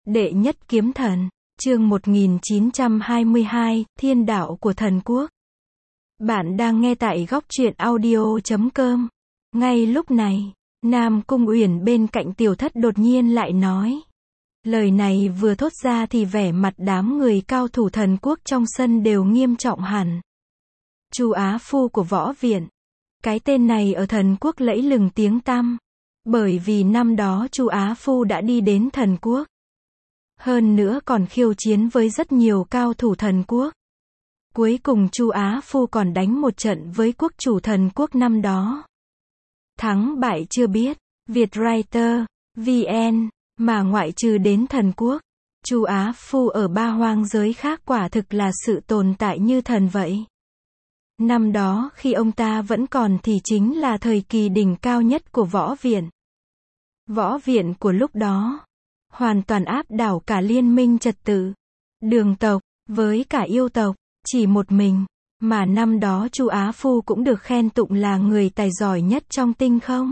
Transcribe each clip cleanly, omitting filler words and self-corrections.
Đệ nhất kiếm thần, chương 1922, Thiên đạo của thần quốc. Bạn đang nghe tại góc truyện audio.com. Ngay lúc này, Nam Cung Uyển bên cạnh Tiểu Thất đột nhiên lại nói. Lời này vừa thốt ra thì vẻ mặt đám người cao thủ thần quốc trong sân đều nghiêm trọng hẳn. Chu Á Phu của võ viện. Cái tên này ở thần quốc lẫy lừng tiếng tăm. Bởi vì năm đó Chu Á Phu đã đi đến thần quốc. Hơn nữa còn khiêu chiến với rất nhiều cao thủ thần quốc. Cuối cùng Chu Á Phu còn đánh một trận với quốc chủ thần quốc năm đó. Thắng bại chưa biết, Vietwriter, VN, mà ngoại trừ đến thần quốc, Chu Á Phu ở ba hoang giới khác quả thực là sự tồn tại như thần vậy. Năm đó khi ông ta vẫn còn thì chính là thời kỳ đỉnh cao nhất của võ viện. Võ viện của lúc đó hoàn toàn áp đảo cả liên minh trật tự, đường tộc, với cả yêu tộc, chỉ một mình, mà năm đó Chu Á Phu cũng được khen tụng là người tài giỏi nhất trong tinh không.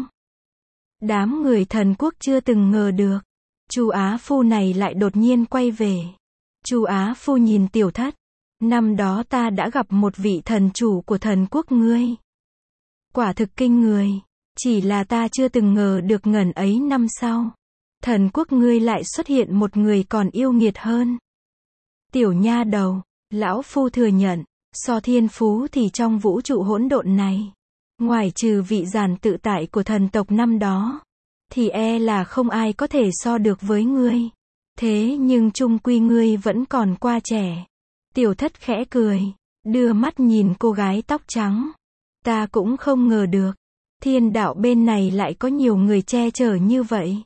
Đám người thần quốc chưa từng ngờ được, Chu Á Phu này lại đột nhiên quay về. Chu Á Phu nhìn Tiểu Thất, năm đó ta đã gặp một vị thần chủ của thần quốc ngươi. Quả thực kinh người, chỉ là ta chưa từng ngờ được ngần ấy năm sau. Thần quốc ngươi lại xuất hiện một người còn yêu nghiệt hơn. Tiểu nha đầu, lão phu thừa nhận, so thiên phú thì trong vũ trụ hỗn độn này, ngoài trừ vị giản tự tại của thần tộc năm đó, thì e là không ai có thể so được với ngươi. Thế nhưng chung quy ngươi vẫn còn quá trẻ. Tiểu Thất khẽ cười, đưa mắt nhìn cô gái tóc trắng. Ta cũng không ngờ được, thiên đạo bên này lại có nhiều người che chở như vậy.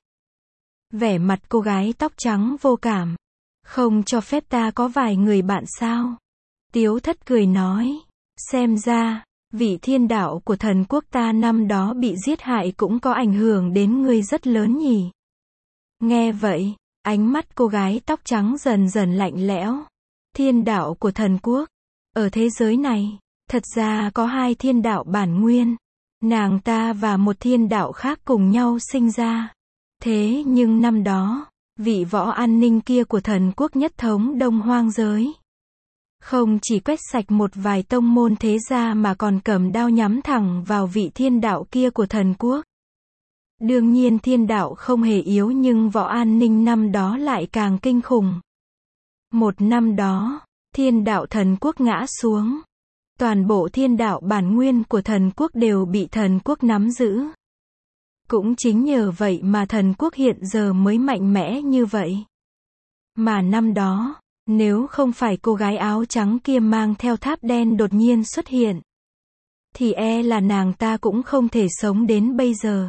Vẻ mặt cô gái tóc trắng vô cảm. Không cho phép ta có vài người bạn sao? Tiểu Thất cười nói. Xem ra, vị thiên đạo của thần quốc ta năm đó bị giết hại cũng có ảnh hưởng đến ngươi rất lớn nhỉ. Nghe vậy, ánh mắt cô gái tóc trắng dần dần lạnh lẽo. Thiên đạo của thần quốc. Ở thế giới này, thật ra có hai thiên đạo bản nguyên. Nàng ta và một thiên đạo khác cùng nhau sinh ra. Thế nhưng năm đó, vị võ an ninh kia của thần quốc nhất thống Đông Hoang giới, không chỉ quét sạch một vài tông môn thế gia mà còn cầm đao nhắm thẳng vào vị thiên đạo kia của thần quốc. Đương nhiên thiên đạo không hề yếu nhưng võ an ninh năm đó lại càng kinh khủng. Một năm đó, thiên đạo thần quốc ngã xuống. Toàn bộ thiên đạo bản nguyên của thần quốc đều bị thần quốc nắm giữ. Cũng chính nhờ vậy mà thần quốc hiện giờ mới mạnh mẽ như vậy. Mà năm đó, nếu không phải cô gái áo trắng kia mang theo tháp đen đột nhiên xuất hiện, thì e là nàng ta cũng không thể sống đến bây giờ.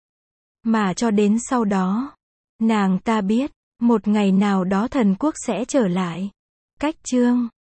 Mà cho đến sau đó, nàng ta biết, một ngày nào đó thần quốc sẽ trở lại. Cách chương